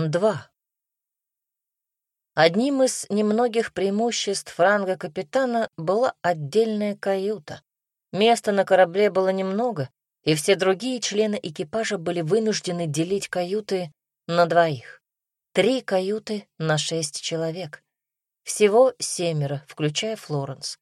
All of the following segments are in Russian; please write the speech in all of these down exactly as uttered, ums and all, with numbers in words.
два. Одним из немногих преимуществ ранга капитана была отдельная каюта. Места на корабле было немного, и все другие члены экипажа были вынуждены делить каюты на двоих. Три каюты на шесть человек. Всего семеро, включая Флоренс.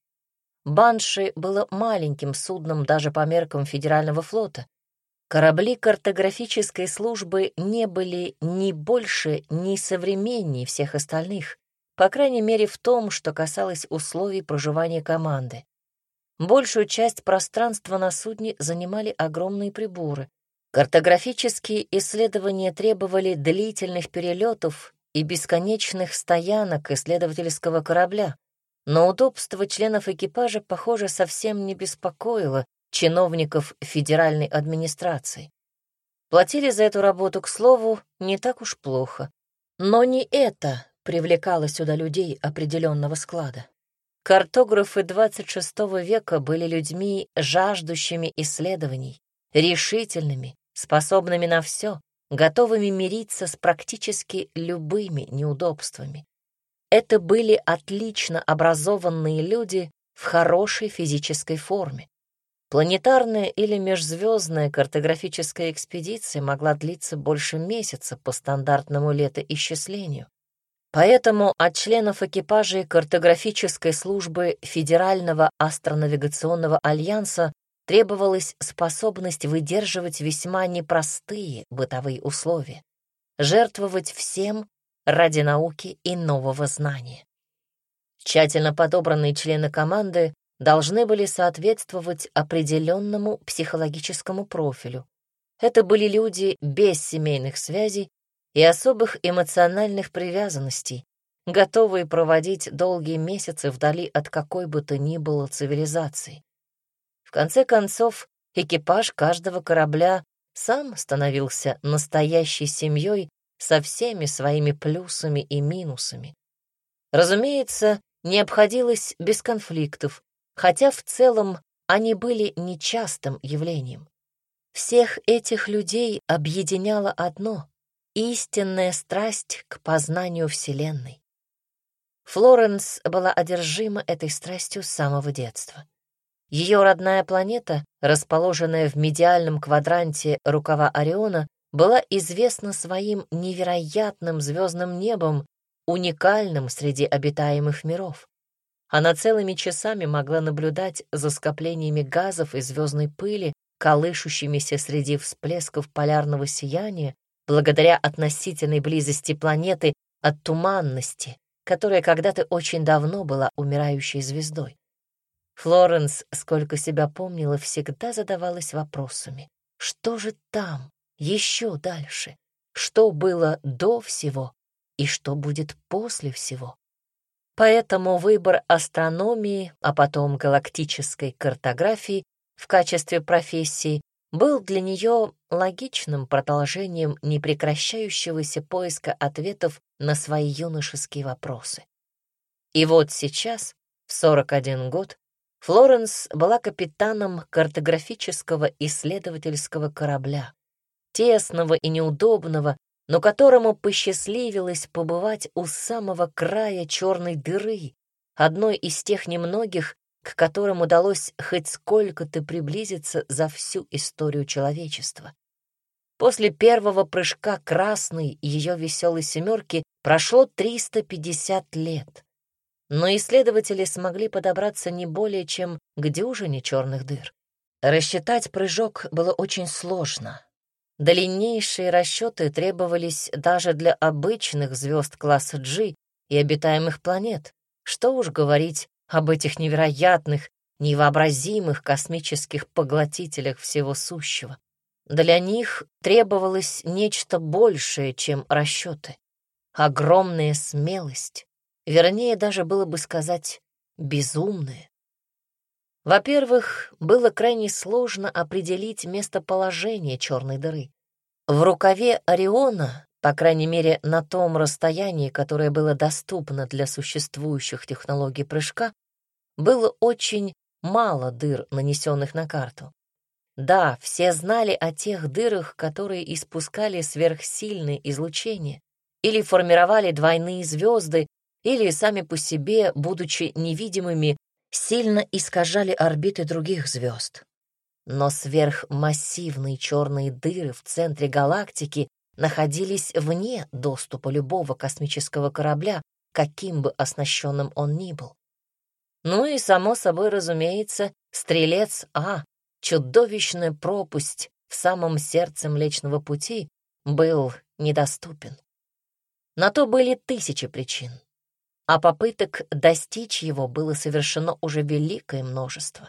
Банши было маленьким судном даже по меркам Федерального флота. Корабли картографической службы не были ни больше, ни современнее всех остальных, по крайней мере в том, что касалось условий проживания команды. Большую часть пространства на судне занимали огромные приборы. Картографические исследования требовали длительных перелетов и бесконечных стоянок исследовательского корабля, но удобство членов экипажа, похоже, совсем не беспокоило чиновников федеральной администрации. Платили за эту работу, к слову, не так уж плохо. Но не это привлекало сюда людей определенного склада. Картографы двадцать шестого века были людьми, жаждущими исследований, решительными, способными на все, готовыми мириться с практически любыми неудобствами. Это были отлично образованные люди в хорошей физической форме. Планетарная или межзвездная картографическая экспедиция могла длиться больше месяца по стандартному летоисчислению. Поэтому от членов экипажей картографической службы Федерального астронавигационного альянса требовалась способность выдерживать весьма непростые бытовые условия, жертвовать всем ради науки и нового знания. Тщательно подобранные члены команды должны были соответствовать определенному психологическому профилю. Это были люди без семейных связей и особых эмоциональных привязанностей, готовые проводить долгие месяцы вдали от какой бы то ни было цивилизации. В конце концов, экипаж каждого корабля сам становился настоящей семьей со всеми своими плюсами и минусами. Разумеется, не обходилось без конфликтов, хотя в целом они были нечастым явлением. Всех этих людей объединяло одно — истинная страсть к познанию Вселенной. Флоренс была одержима этой страстью с самого детства. Ее родная планета, расположенная в медиальном квадранте рукава Ориона, была известна своим невероятным звездным небом, уникальным среди обитаемых миров. Она целыми часами могла наблюдать за скоплениями газов и звездной пыли, колышущимися среди всплесков полярного сияния, благодаря относительной близости планеты от туманности, которая когда-то очень давно была умирающей звездой. Флоренс, сколько себя помнила, всегда задавалась вопросами. Что же там, еще дальше? Что было до всего и что будет после всего? Поэтому выбор астрономии, а потом галактической картографии в качестве профессии был для нее логичным продолжением непрекращающегося поиска ответов на свои юношеские вопросы. И вот сейчас, в сорок один год, Флоренс была капитаном картографического исследовательского корабля, тесного и неудобного, но которому посчастливилось побывать у самого края черной дыры, одной из тех немногих, к которым удалось хоть сколько-то приблизиться за всю историю человечества. После первого прыжка красной ее веселой семерки прошло триста пятьдесят лет, но исследователи смогли подобраться не более чем к дюжине черных дыр. Рассчитать прыжок было очень сложно. Длиннейшие расчеты требовались даже для обычных звезд класса G и обитаемых планет. Что уж говорить об этих невероятных, невообразимых космических поглотителях всего сущего. Для них требовалось нечто большее, чем расчеты. Огромная смелость, вернее, даже было бы сказать, безумная. Во-первых, было крайне сложно определить местоположение черной дыры. В рукаве Ориона, по крайней мере на том расстоянии, которое было доступно для существующих технологий прыжка, было очень мало дыр, нанесенных на карту. Да, все знали о тех дырах, которые испускали сверхсильное излучение, или формировали двойные звезды, или сами по себе, будучи невидимыми, сильно искажали орбиты других звезд. Но сверхмассивные черные дыры в центре галактики находились вне доступа любого космического корабля, каким бы оснащенным он ни был. Ну и, само собой разумеется, Стрелец А, чудовищная пропасть в самом сердце Млечного Пути, был недоступен. На то были тысячи причин, а попыток достичь его было совершено уже великое множество.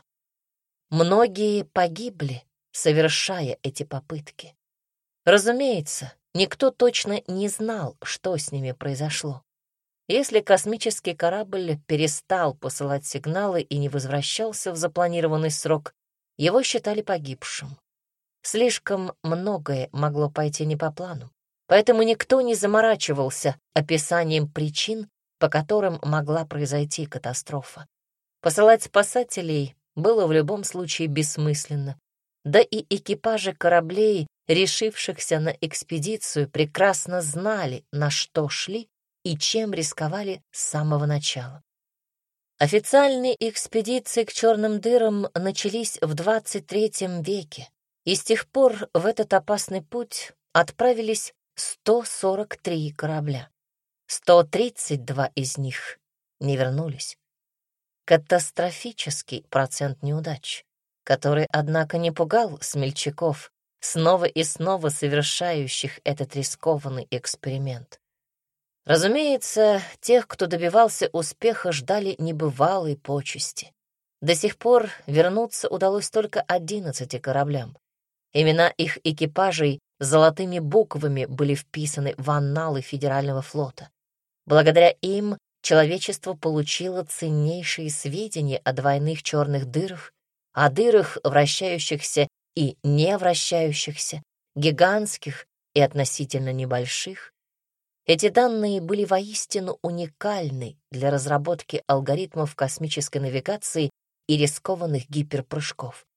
Многие погибли, совершая эти попытки. Разумеется, никто точно не знал, что с ними произошло. Если космический корабль перестал посылать сигналы и не возвращался в запланированный срок, его считали погибшим. Слишком многое могло пойти не по плану, поэтому никто не заморачивался описанием причин, по которым могла произойти катастрофа. Посылать спасателей было в любом случае бессмысленно, да и экипажи кораблей, решившихся на экспедицию, прекрасно знали, на что шли и чем рисковали с самого начала. Официальные экспедиции к черным дырам начались в двадцать третьем веке, и с тех пор в этот опасный путь отправились сто сорок три корабля. сто тридцать два из них не вернулись. Катастрофический процент неудач, который, однако, не пугал смельчаков, снова и снова совершающих этот рискованный эксперимент. Разумеется, тех, кто добивался успеха, ждали небывалые почести. До сих пор вернуться удалось только одиннадцати кораблям. Имена их экипажей золотыми буквами были вписаны в анналы Федерального флота. Благодаря им человечество получило ценнейшие сведения о двойных черных дырах, о дырах, вращающихся и не вращающихся, гигантских и относительно небольших. Эти данные были воистину уникальны для разработки алгоритмов космической навигации и рискованных гиперпрыжков.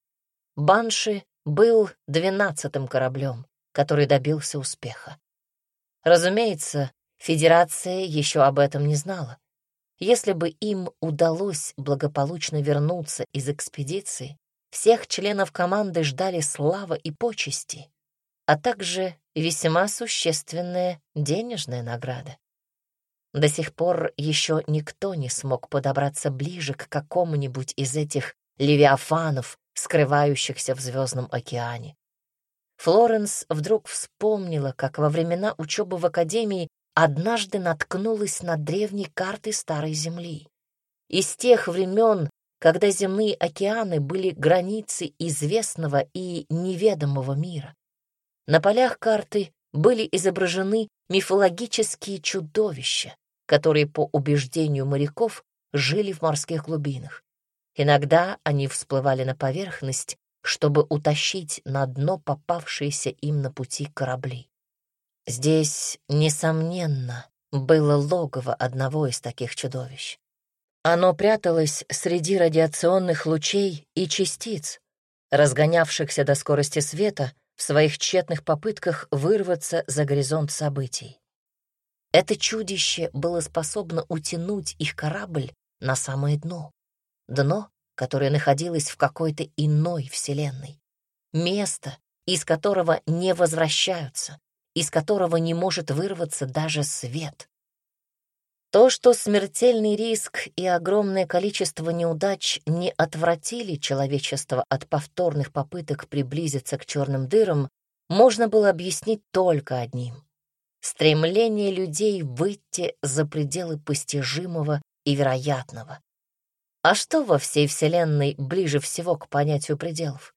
«Банши» был двенадцатым кораблем, который добился успеха. Разумеется, Федерация еще об этом не знала. Если бы им удалось благополучно вернуться из экспедиции, всех членов команды ждали слава и почести, а также весьма существенная денежная награда. До сих пор еще никто не смог подобраться ближе к какому-нибудь из этих левиафанов, скрывающихся в звездном океане. Флоренс вдруг вспомнила, как во времена учебы в академии однажды наткнулась на древней карты Старой Земли. Из тех времен, когда земные океаны были границей известного и неведомого мира. На полях карты были изображены мифологические чудовища, которые, по убеждению моряков, жили в морских глубинах. Иногда они всплывали на поверхность, чтобы утащить на дно попавшиеся им на пути корабли. Здесь, несомненно, было логово одного из таких чудовищ. Оно пряталось среди радиационных лучей и частиц, разгонявшихся до скорости света в своих тщетных попытках вырваться за горизонт событий. Это чудище было способно утянуть их корабль на самое дно. Дно, которое находилось в какой-то иной вселенной. Место, из которого не возвращаются, из которого не может вырваться даже свет. То, что смертельный риск и огромное количество неудач не отвратили человечество от повторных попыток приблизиться к черным дырам, можно было объяснить только одним — стремление людей выйти за пределы постижимого и вероятного. А что во всей Вселенной ближе всего к понятию пределов?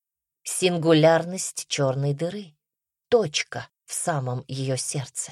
Сингулярность черной дыры, точка в самом ее сердце.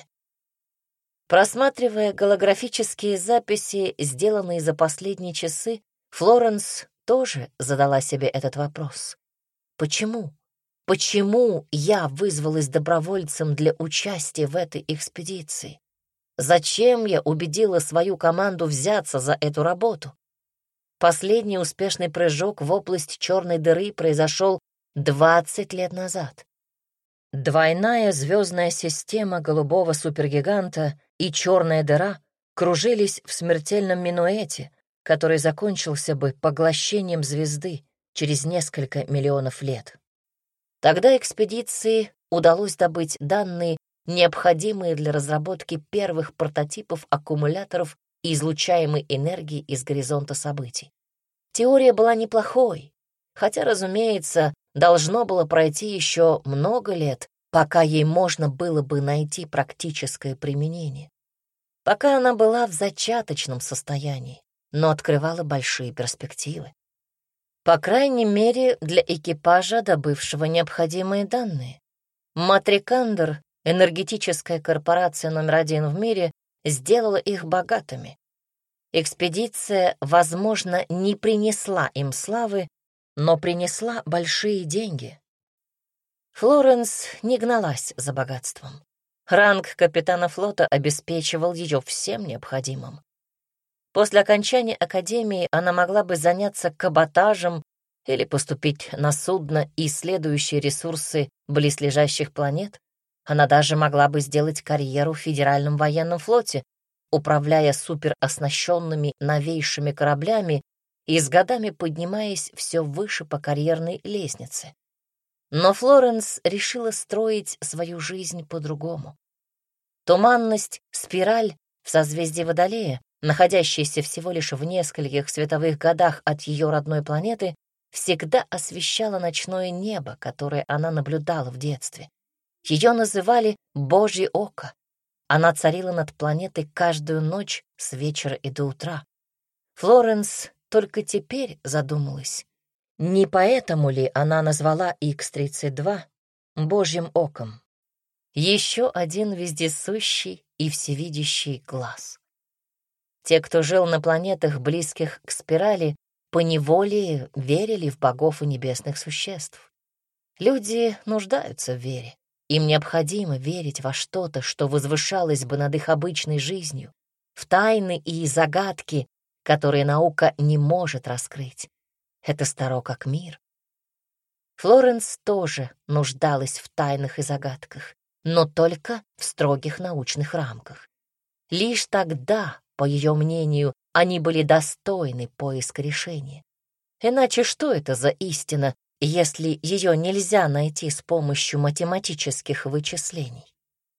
Просматривая голографические записи, сделанные за последние часы, Флоренс тоже задала себе этот вопрос. Почему? Почему я вызвалась добровольцем для участия в этой экспедиции? Зачем я убедила свою команду взяться за эту работу? Последний успешный прыжок в область черной дыры произошел двадцать лет назад. Двойная звездная система голубого супергиганта и черная дыра кружились в смертельном минуэте, который закончился бы поглощением звезды через несколько миллионов лет. Тогда экспедиции удалось добыть данные, необходимые для разработки первых прототипов аккумуляторов излучаемой энергии из горизонта событий. Теория была неплохой, хотя, разумеется, должно было пройти еще много лет, пока ей можно было бы найти практическое применение. Пока она была в зачаточном состоянии, но открывала большие перспективы. По крайней мере, для экипажа, добывшего необходимые данные. Матрикандер, энергетическая корпорация номер один в мире, сделала их богатыми. Экспедиция, возможно, не принесла им славы, но принесла большие деньги. Флоренс не гналась за богатством. Ранг капитана флота обеспечивал ее всем необходимым. После окончания академии она могла бы заняться каботажем или поступить на судно, исследующее ресурсы близлежащих планет. Она даже могла бы сделать карьеру в Федеральном военном флоте, управляя супероснащенными новейшими кораблями и с годами поднимаясь все выше по карьерной лестнице. Но Флоренс решила строить свою жизнь по-другому. Туманность, спираль в созвездии Водолея, находящаяся всего лишь в нескольких световых годах от ее родной планеты, всегда освещала ночное небо, которое она наблюдала в детстве. Ее называли «Божье око». Она царила над планетой каждую ночь с вечера и до утра. Флоренс только теперь задумалась, не поэтому ли она назвала икс тридцать два Божьим оком? Еще один вездесущий и всевидящий глаз. Те, кто жил на планетах, близких к спирали, поневоле верили в богов и небесных существ. Люди нуждаются в вере. Им необходимо верить во что-то, что возвышалось бы над их обычной жизнью, в тайны и загадки, которые наука не может раскрыть. Это старо как мир. Флоренс тоже нуждалась в тайнах и загадках, но только в строгих научных рамках. Лишь тогда, по ее мнению, они были достойны поиска решения. Иначе что это за истина, если ее нельзя найти с помощью математических вычислений?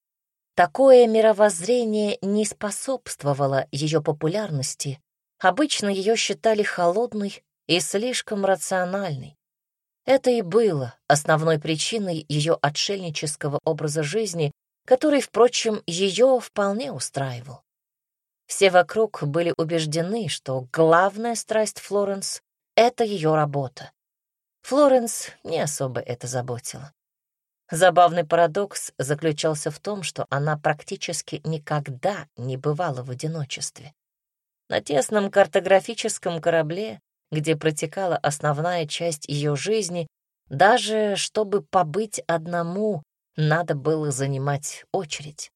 Такое мировоззрение не способствовало ее популярности. Обычно ее считали холодной и слишком рациональной. Это и было основной причиной ее отшельнического образа жизни, который, впрочем, ее вполне устраивал. Все вокруг были убеждены, что главная страсть Флоренс — это ее работа. Флоренс не особо это заботило. Забавный парадокс заключался в том, что она практически никогда не бывала в одиночестве. На тесном картографическом корабле, где протекала основная часть ее жизни, даже чтобы побыть одному, надо было занимать очередь.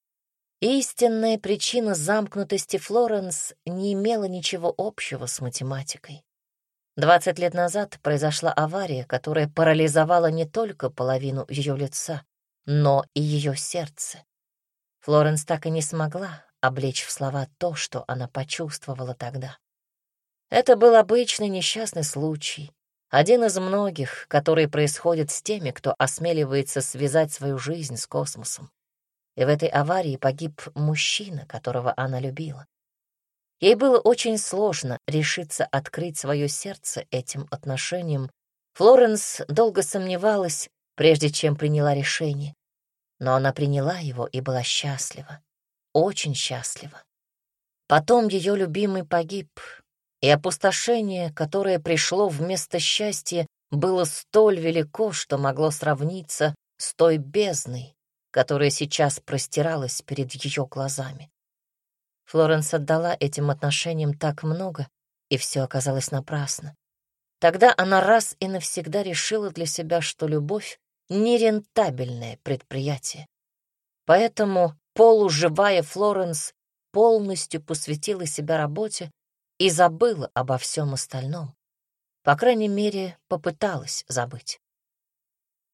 Истинная причина замкнутости Флоренс не имела ничего общего с математикой. Двадцать лет назад произошла авария, которая парализовала не только половину ее лица, но и ее сердце. Флоренс так и не смогла облечь в слова то, что она почувствовала тогда. Это был обычный несчастный случай, один из многих, которые происходят с теми, кто осмеливается связать свою жизнь с космосом. И в этой аварии погиб мужчина, которого она любила. Ей было очень сложно решиться открыть свое сердце этим отношениям. Флоренс долго сомневалась, прежде чем приняла решение. Но она приняла его и была счастлива, очень счастлива. Потом ее любимый погиб, и опустошение, которое пришло вместо счастья, было столь велико, что могло сравниться с той бездной, которая сейчас простиралась перед ее глазами. Флоренс отдала этим отношениям так много, и все оказалось напрасно. Тогда она раз и навсегда решила для себя, что любовь — нерентабельное предприятие. Поэтому полуживая Флоренс полностью посвятила себя работе и забыла обо всем остальном. По крайней мере, попыталась забыть.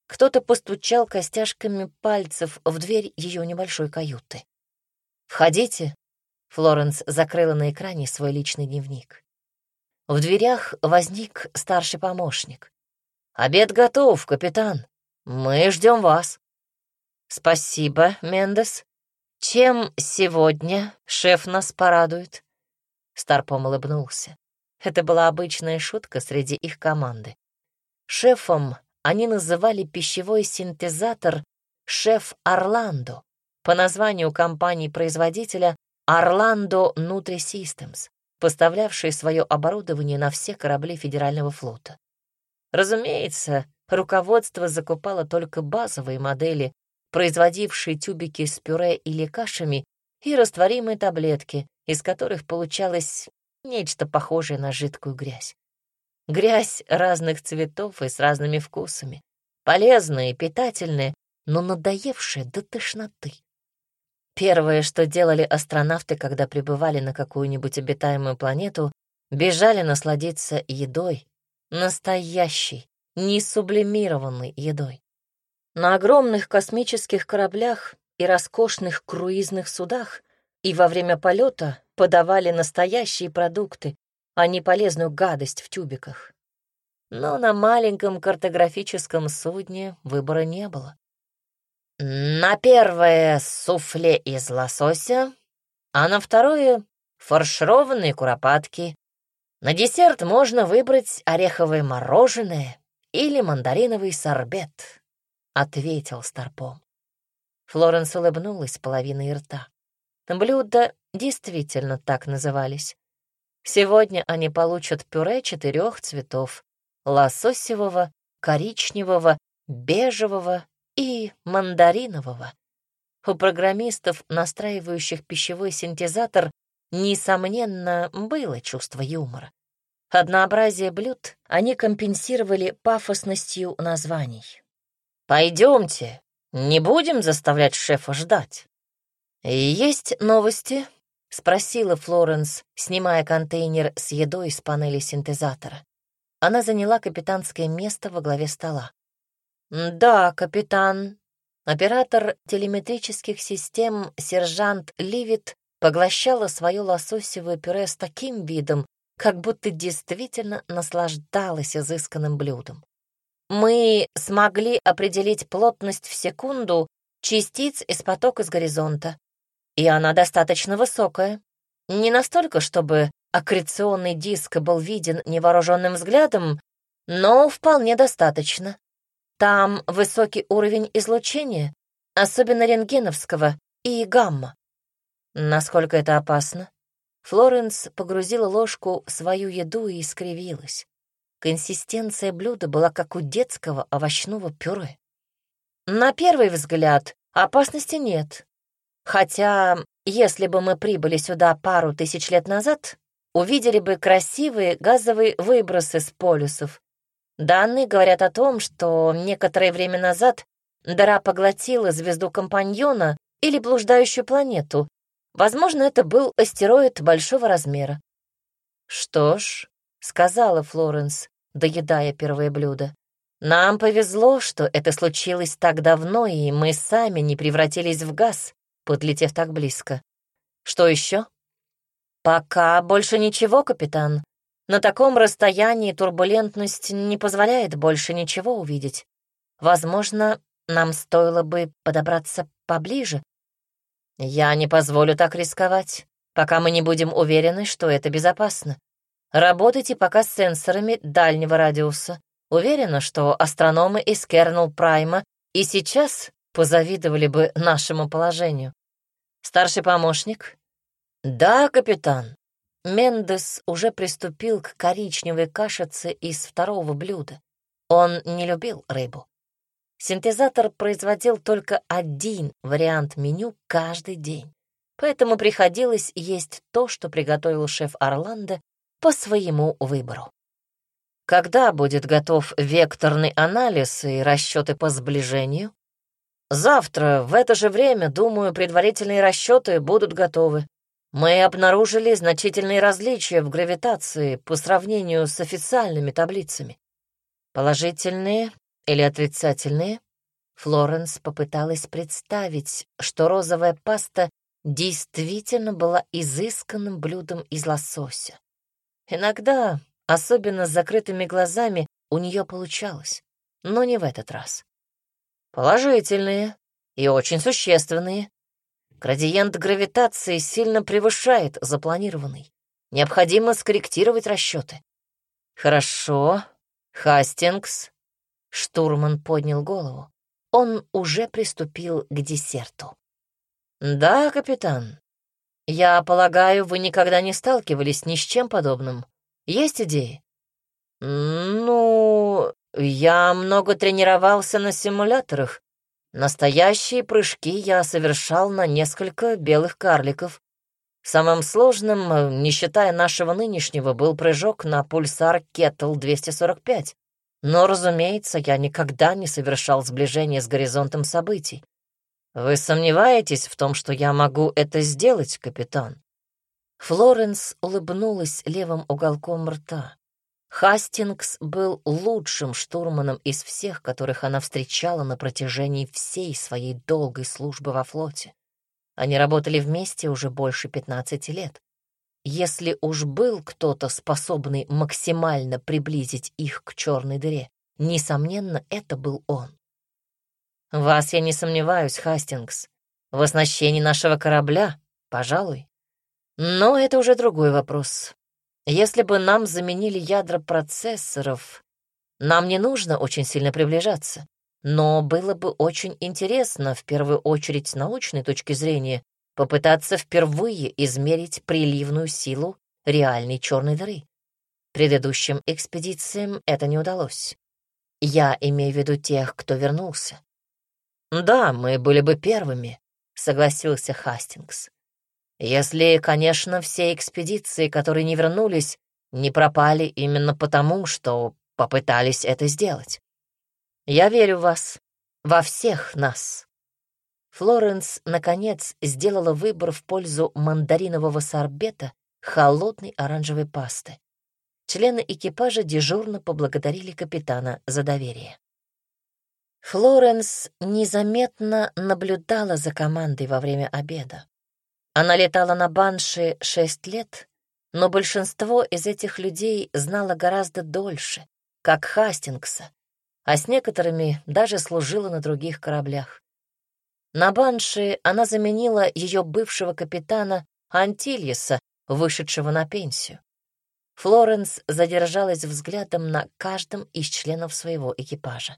Кто-то постучал костяшками пальцев в дверь ее небольшой каюты. «Входите», — Флоренс закрыла на экране свой личный дневник. В дверях возник старший помощник. «Обед готов, капитан. Мы ждем вас». «Спасибо, Мендес. Чем сегодня шеф нас порадует?» Старпом улыбнулся. Это была обычная шутка среди их команды. Шефом они называли пищевой синтезатор «Шеф Орландо» по названию компании-производителя Orlando Nutri-Systems, поставлявшей свое оборудование на все корабли Федерального флота. Разумеется, руководство закупало только базовые модели, производившие тюбики с пюре или кашами, и растворимые таблетки, из которых получалось нечто похожее на жидкую грязь. Грязь разных цветов и с разными вкусами. Полезная и питательная, но надоевшая до тошноты. Первое, что делали астронавты, когда прибывали на какую-нибудь обитаемую планету, бежали насладиться едой. Настоящей, не сублимированной едой. На огромных космических кораблях и роскошных круизных судах и во время полета подавали настоящие продукты, а не полезную гадость в тюбиках. Но на маленьком картографическом судне выбора не было. На первое — суфле из лосося, а на второе — фаршированные куропатки. На десерт можно выбрать ореховое мороженое или мандариновый сорбет, — ответил Старпом. Флоренс улыбнулась половиной рта. Блюда действительно так назывались. Сегодня они получат пюре четырех цветов — лососевого, коричневого, бежевого и мандаринового. У программистов, настраивающих пищевой синтезатор, несомненно, было чувство юмора. Однообразие блюд они компенсировали пафосностью названий. «Пойдемте, не будем заставлять шефа ждать». «Есть новости?» — спросила Флоренс, снимая контейнер с едой с панели синтезатора. Она заняла капитанское место во главе стола. «Да, капитан». Оператор телеметрических систем сержант Ливит поглощала свое лососевое пюре с таким видом, как будто действительно наслаждалась изысканным блюдом. «Мы смогли определить плотность в секунду частиц из потока с горизонта, и она достаточно высокая. Не настолько, чтобы аккреционный диск был виден невооруженным взглядом, но вполне достаточно. Там высокий уровень излучения, особенно рентгеновского и гамма». Насколько это опасно? Флоренс погрузила ложку в свою еду и скривилась. Консистенция блюда была как у детского овощного пюре. На первый взгляд опасности нет. Хотя, если бы мы прибыли сюда пару тысяч лет назад, увидели бы красивые газовые выбросы с полюсов. Данные говорят о том, что некоторое время назад дыра поглотила звезду-компаньона или блуждающую планету. Возможно, это был астероид большого размера. «Что ж», — сказала Флоренс, доедая первое блюдо, «нам повезло, что это случилось так давно, и мы сами не превратились в газ, подлетев так близко. Что еще?» «Пока больше ничего, капитан. На таком расстоянии турбулентность не позволяет больше ничего увидеть. Возможно, нам стоило бы подобраться поближе». «Я не позволю так рисковать, пока мы не будем уверены, что это безопасно. Работайте пока с сенсорами дальнего радиуса. Уверена, что астрономы из Кернел Прайма и сейчас позавидовали бы нашему положению. Старший помощник?» «Да, капитан». Мендес уже приступил к коричневой кашице из второго блюда. Он не любил рыбу. Синтезатор производил только один вариант меню каждый день, поэтому приходилось есть то, что приготовил шеф Орландо по своему выбору. «Когда будет готов векторный анализ и расчеты по сближению?» «Завтра, в это же время, думаю, предварительные расчеты будут готовы. Мы обнаружили значительные различия в гравитации по сравнению с официальными таблицами. Положительные или отрицательные?» Флоренс попыталась представить, что розовая паста действительно была изысканным блюдом из лосося. Иногда, особенно с закрытыми глазами, у нее получалось, но не в этот раз. «Положительные и очень существенные. Градиент гравитации сильно превышает запланированный. Необходимо скорректировать расчеты». «Хорошо, Хастингс». Штурман поднял голову. Он уже приступил к десерту. «Да, капитан. Я полагаю, вы никогда не сталкивались ни с чем подобным. Есть идеи?» «Ну, я много тренировался на симуляторах. Настоящие прыжки я совершал на несколько белых карликов. Самым сложным, не считая нашего нынешнего, был прыжок на пульсар Кеттл двести сорок пять. Но, разумеется, я никогда не совершал сближение с горизонтом событий. Вы сомневаетесь в том, что я могу это сделать, капитан?» Флоренс улыбнулась левым уголком рта. Хастингс был лучшим штурманом из всех, которых она встречала на протяжении всей своей долгой службы во флоте. Они работали вместе уже больше пятнадцати лет. Если уж был кто-то, способный максимально приблизить их к черной дыре, несомненно, это был он. В вас я не сомневаюсь, Хастингс. В оснащении нашего корабля, пожалуй. Но это уже другой вопрос. Если бы нам заменили ядра процессоров, нам не нужно очень сильно приближаться. Но было бы очень интересно, в первую очередь с научной точки зрения, попытаться впервые измерить приливную силу реальной черной дыры. Предыдущим экспедициям это не удалось. Я имею в виду тех, кто вернулся. «Да, мы были бы первыми», — согласился Хастингс. «Если, конечно, все экспедиции, которые не вернулись, не пропали именно потому, что попытались это сделать. Я верю в вас, во всех нас». Флоренс, наконец, сделала выбор в пользу мандаринового сорбета холодной оранжевой пасты. Члены экипажа дежурно поблагодарили капитана за доверие. Флоренс незаметно наблюдала за командой во время обеда. Она летала на Банши шесть лет, но большинство из этих людей знало гораздо дольше, как Хастингса, а с некоторыми даже служила на других кораблях. На Банши она заменила ее бывшего капитана Антильеса, вышедшего на пенсию. Флоренс задержалась взглядом на каждом из членов своего экипажа.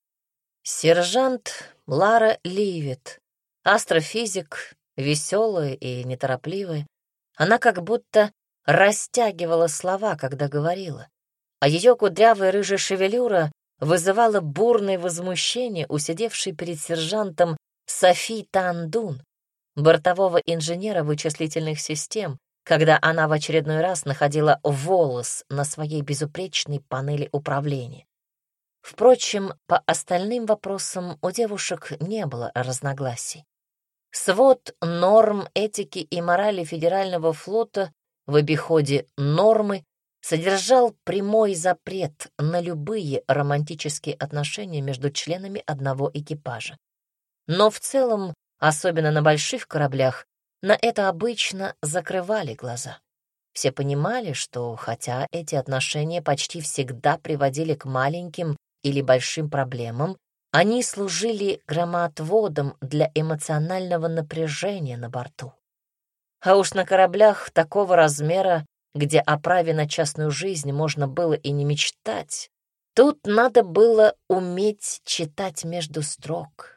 Сержант Лара Ливет, астрофизик, веселая и неторопливая, она как будто растягивала слова, когда говорила, а ее кудрявая рыжая шевелюра вызывала бурное возмущение у сидевшей перед сержантом Софи Тандун, бортового инженера вычислительных систем, когда она в очередной раз находила волос на своей безупречной панели управления. Впрочем, по остальным вопросам у девушек не было разногласий. Свод норм этики и морали Федерального флота в обиходе нормы содержал прямой запрет на любые романтические отношения между членами одного экипажа. Но в целом, особенно на больших кораблях, на это обычно закрывали глаза. Все понимали, что хотя эти отношения почти всегда приводили к маленьким или большим проблемам, они служили громоотводом для эмоционального напряжения на борту. А уж на кораблях такого размера, где о праве на частную жизнь можно было и не мечтать, тут надо было уметь читать между строк.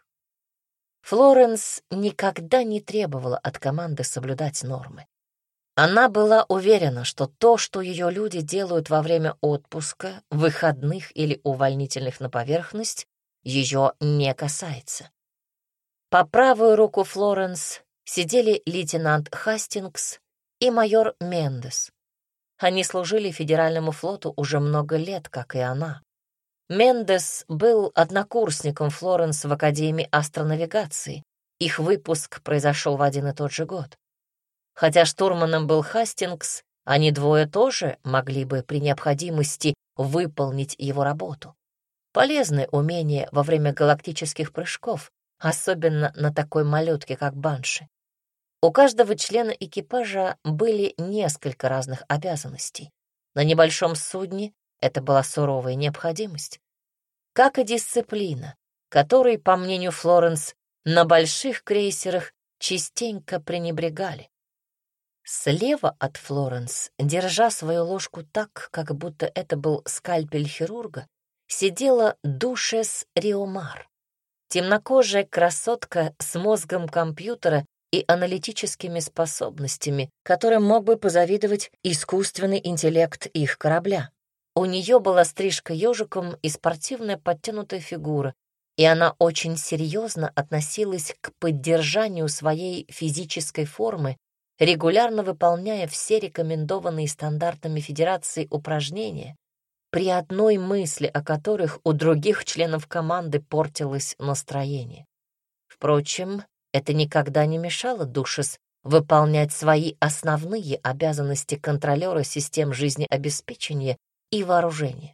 Флоренс никогда не требовала от команды соблюдать нормы. Она была уверена, что то, что ее люди делают во время отпуска, выходных или увольнительных на поверхность, ее не касается. По правую руку Флоренс сидели лейтенант Хастингс и майор Мендес. Они служили Федеральному флоту уже много лет, как и она. Мендес был однокурсником Флоренс в Академии астронавигации. Их выпуск произошел в один и тот же год. Хотя штурманом был Хастингс, они двое тоже могли бы при необходимости выполнить его работу. Полезное умение во время галактических прыжков, особенно на такой малютке, как Банши. У каждого члена экипажа были несколько разных обязанностей. На небольшом судне это была суровая необходимость. Как и дисциплина, которой, по мнению Флоренс, на больших крейсерах частенько пренебрегали. Слева от Флоренс, держа свою ложку так, как будто это был скальпель хирурга, сидела Душес Риомар, темнокожая красотка с мозгом компьютера и аналитическими способностями, которым мог бы позавидовать искусственный интеллект их корабля. У нее была стрижка ежиком и спортивная подтянутая фигура, и она очень серьезно относилась к поддержанию своей физической формы, регулярно выполняя все рекомендованные стандартами Федерации упражнения, при одной мысли о которых у других членов команды портилось настроение. Впрочем, это никогда не мешало Душес выполнять свои основные обязанности контролера систем жизнеобеспечения и вооружения.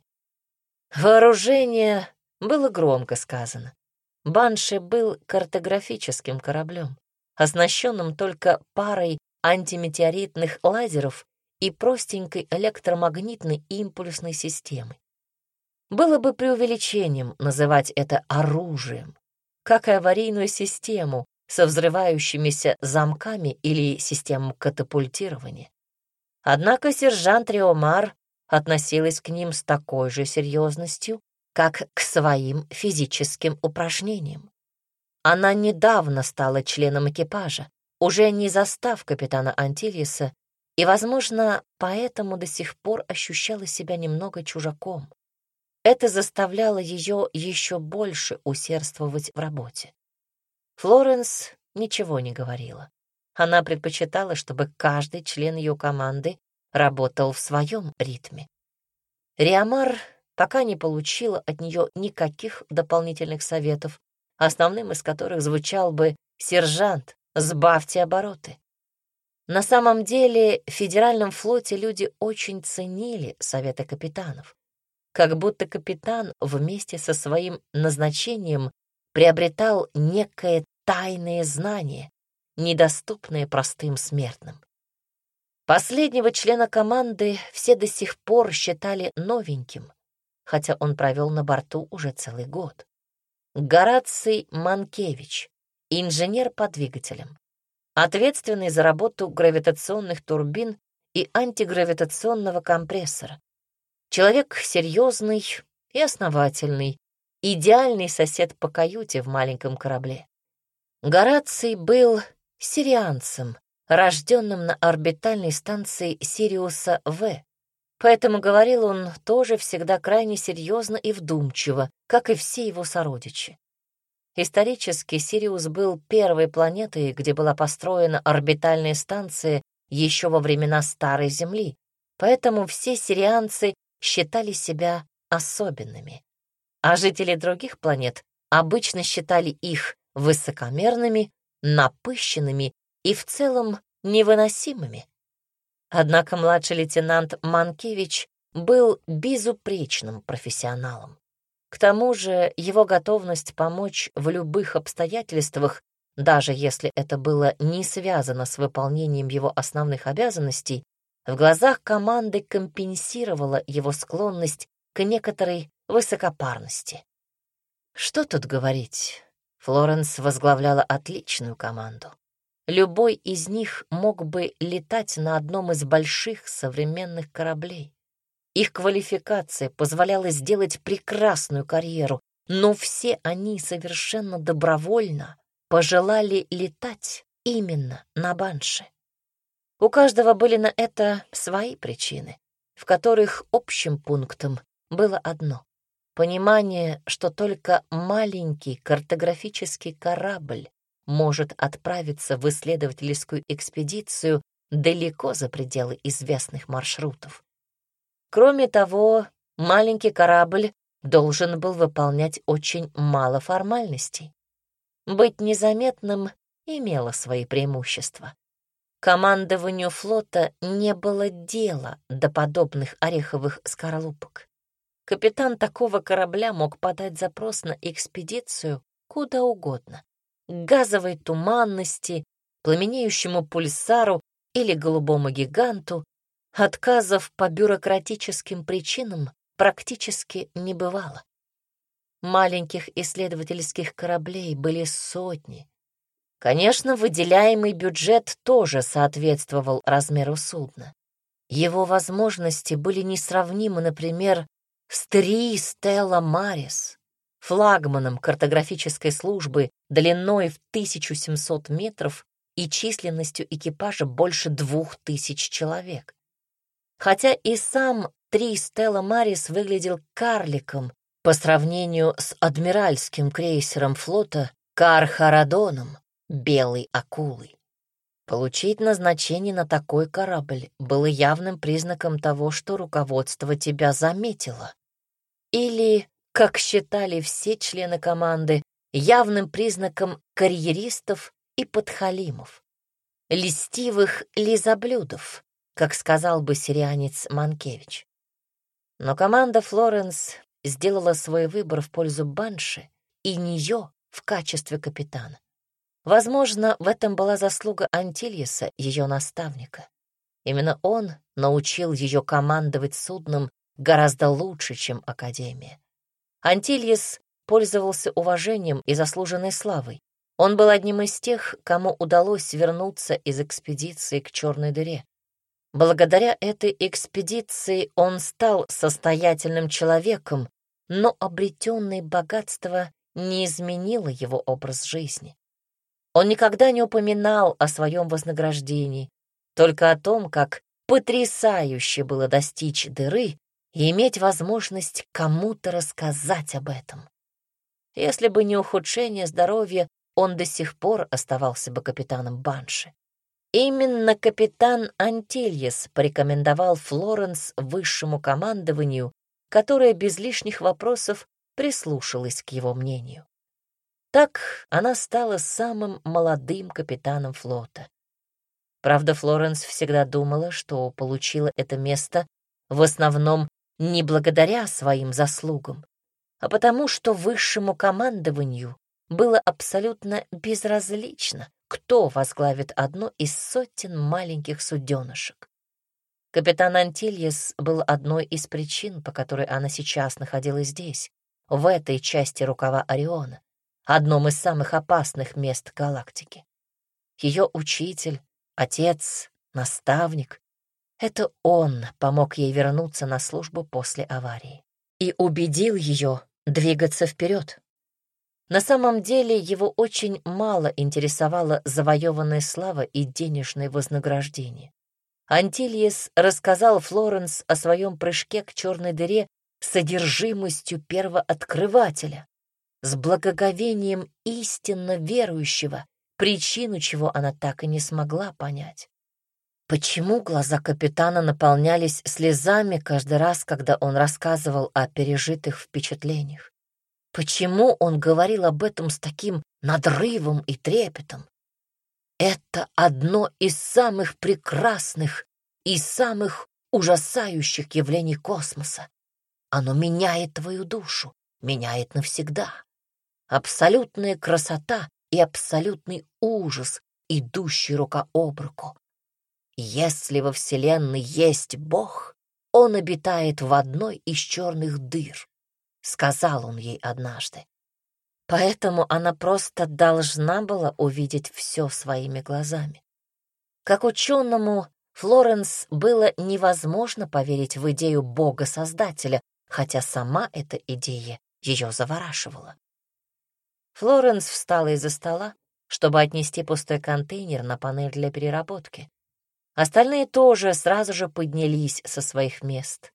Вооружение было громко сказано. Банши был картографическим кораблем, оснащенным только парой антиметеоритных лазеров и простенькой электромагнитной импульсной системой. Было бы преувеличением называть это оружием, как и аварийную систему со взрывающимися замками или систему катапультирования. Однако сержант Риомар относилась к ним с такой же серьезностью, как к своим физическим упражнениям. Она недавно стала членом экипажа, уже не застав капитана Антильеса, и, возможно, поэтому до сих пор ощущала себя немного чужаком. Это заставляло ее еще больше усердствовать в работе. Флоренс ничего не говорила. Она предпочитала, чтобы каждый член ее команды работал в своем ритме. Риомар пока не получила от нее никаких дополнительных советов, основным из которых звучал бы «Сержант, сбавьте обороты». На самом деле в Федеральном флоте люди очень ценили советы капитанов, как будто капитан вместе со своим назначением приобретал некое тайное знание, недоступное простым смертным. Последнего члена команды все до сих пор считали новеньким, хотя он провел на борту уже целый год. Гораций Манкевич, инженер по двигателям, ответственный за работу гравитационных турбин и антигравитационного компрессора. Человек серьезный и основательный, идеальный сосед по каюте в маленьком корабле. Гораций был сирианцем, рожденным на орбитальной станции Сириуса В, поэтому говорил он тоже всегда крайне серьезно и вдумчиво, как и все его сородичи. Исторически Сириус был первой планетой, где была построена орбитальная станция еще во времена Старой Земли, поэтому все сирианцы считали себя особенными. А жители других планет обычно считали их высокомерными, напыщенными и в целом невыносимыми. Однако младший лейтенант Манкевич был безупречным профессионалом. К тому же его готовность помочь в любых обстоятельствах, даже если это было не связано с выполнением его основных обязанностей, в глазах команды компенсировала его склонность к некоторой высокопарности. Что тут говорить? Флоренс возглавляла отличную команду. Любой из них мог бы летать на одном из больших современных кораблей. Их квалификация позволяла сделать прекрасную карьеру, но все они совершенно добровольно пожелали летать именно на Банши. У каждого были на это свои причины, в которых общим пунктом было одно — понимание, что только маленький картографический корабль может отправиться в исследовательскую экспедицию далеко за пределы известных маршрутов. Кроме того, маленький корабль должен был выполнять очень мало формальностей. Быть незаметным имело свои преимущества. Командованию флота не было дела до подобных ореховых скорлупок. Капитан такого корабля мог подать запрос на экспедицию куда угодно. К газовой туманности, пламенеющему пульсару или голубому гиганту. Отказов по бюрократическим причинам практически не бывало. Маленьких исследовательских кораблей были сотни. Конечно, выделяемый бюджет тоже соответствовал размеру судна. Его возможности были несравнимы, например, с три Стелла Марис, флагманом картографической службы длиной в тысячу семьсот метров и численностью экипажа больше двух тысяч человек. Хотя и сам три Стелла Марис выглядел карликом по сравнению с адмиральским крейсером флота Кархарадоном, белой акулой. Получить назначение на такой корабль было явным признаком того, что руководство тебя заметило. Или, как считали все члены команды, явным признаком карьеристов и подхалимов, льстивых лизоблюдов, как сказал бы сирианец Манкевич. Но команда Флоренс сделала свой выбор в пользу Банши и нее в качестве капитана. Возможно, в этом была заслуга Антильеса, ее наставника. Именно он научил ее командовать судном гораздо лучше, чем Академия. Антильес пользовался уважением и заслуженной славой. Он был одним из тех, кому удалось вернуться из экспедиции к черной дыре. Благодаря этой экспедиции он стал состоятельным человеком, но обретенное богатство не изменило его образ жизни. Он никогда не упоминал о своем вознаграждении, только о том, как потрясающе было достичь дыры и иметь возможность кому-то рассказать об этом. Если бы не ухудшение здоровья, он до сих пор оставался бы капитаном Банши. Именно капитан Антильес порекомендовал Флоренс высшему командованию, которое без лишних вопросов прислушалось к его мнению. Так она стала самым молодым капитаном флота. Правда, Флоренс всегда думала, что получила это место в основном не благодаря своим заслугам, а потому что высшему командованию было абсолютно безразлично, кто возглавит одно из сотен маленьких суденышек. Капитан Антильес был одной из причин, по которой она сейчас находилась здесь, в этой части рукава Ориона, одном из самых опасных мест галактики. Ее учитель, отец, наставник — это он помог ей вернуться на службу после аварии и убедил ее двигаться вперед. На самом деле его очень мало интересовала завоеванная слава и денежное вознаграждение. Антильес рассказал Флоренс о своем прыжке к черной дыре с содержимостью первооткрывателя, с благоговением истинно верующего, причину чего она так и не смогла понять. Почему глаза капитана наполнялись слезами каждый раз, когда он рассказывал о пережитых впечатлениях? Почему он говорил об этом с таким надрывом и трепетом? Это одно из самых прекрасных и самых ужасающих явлений космоса. Оно меняет твою душу, меняет навсегда. Абсолютная красота и абсолютный ужас, идущий рука об руку. Если во Вселенной есть Бог, Он обитает в одной из черных дыр, сказал он ей однажды. Поэтому она просто должна была увидеть все своими глазами. Как ученому, Флоренс было невозможно поверить в идею Бога-создателя, хотя сама эта идея ее завораживала. Флоренс встала из-за стола, чтобы отнести пустой контейнер на панель для переработки. Остальные тоже сразу же поднялись со своих мест.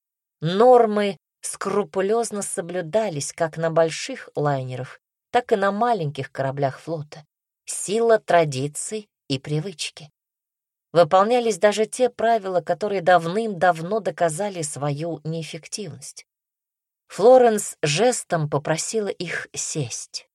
Нормы скрупулезно соблюдались как на больших лайнерах, так и на маленьких кораблях флота. Сила традиций и привычки. Выполнялись даже те правила, которые давным-давно доказали свою неэффективность. Флоренс жестом попросила их сесть.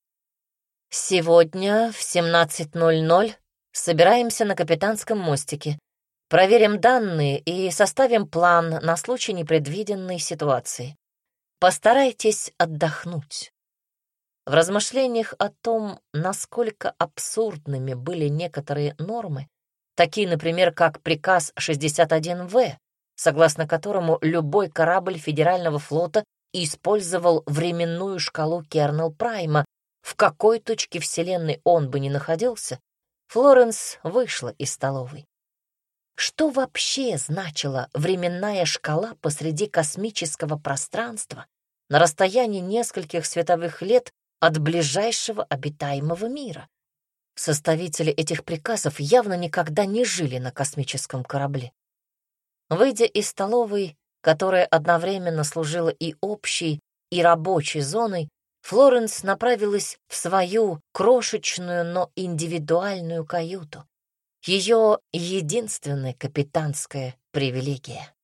«Сегодня в семнадцать ноль ноль собираемся на капитанском мостике. Проверим данные и составим план на случай непредвиденной ситуации. Постарайтесь отдохнуть. В размышлениях о том, насколько абсурдными были некоторые нормы, такие, например, как приказ шестьдесят один вэ, согласно которому любой корабль Федерального флота использовал временную шкалу Кернел-Прайма, в какой точке Вселенной он бы ни находился, Флоренс вышла из столовой. Что вообще значила временная шкала посреди космического пространства на расстоянии нескольких световых лет от ближайшего обитаемого мира? Составители этих приказов явно никогда не жили на космическом корабле. Выйдя из столовой, которая одновременно служила и общей, и рабочей зоной, Флоренс направилась в свою крошечную, но индивидуальную каюту. Ее единственная капитанская привилегия.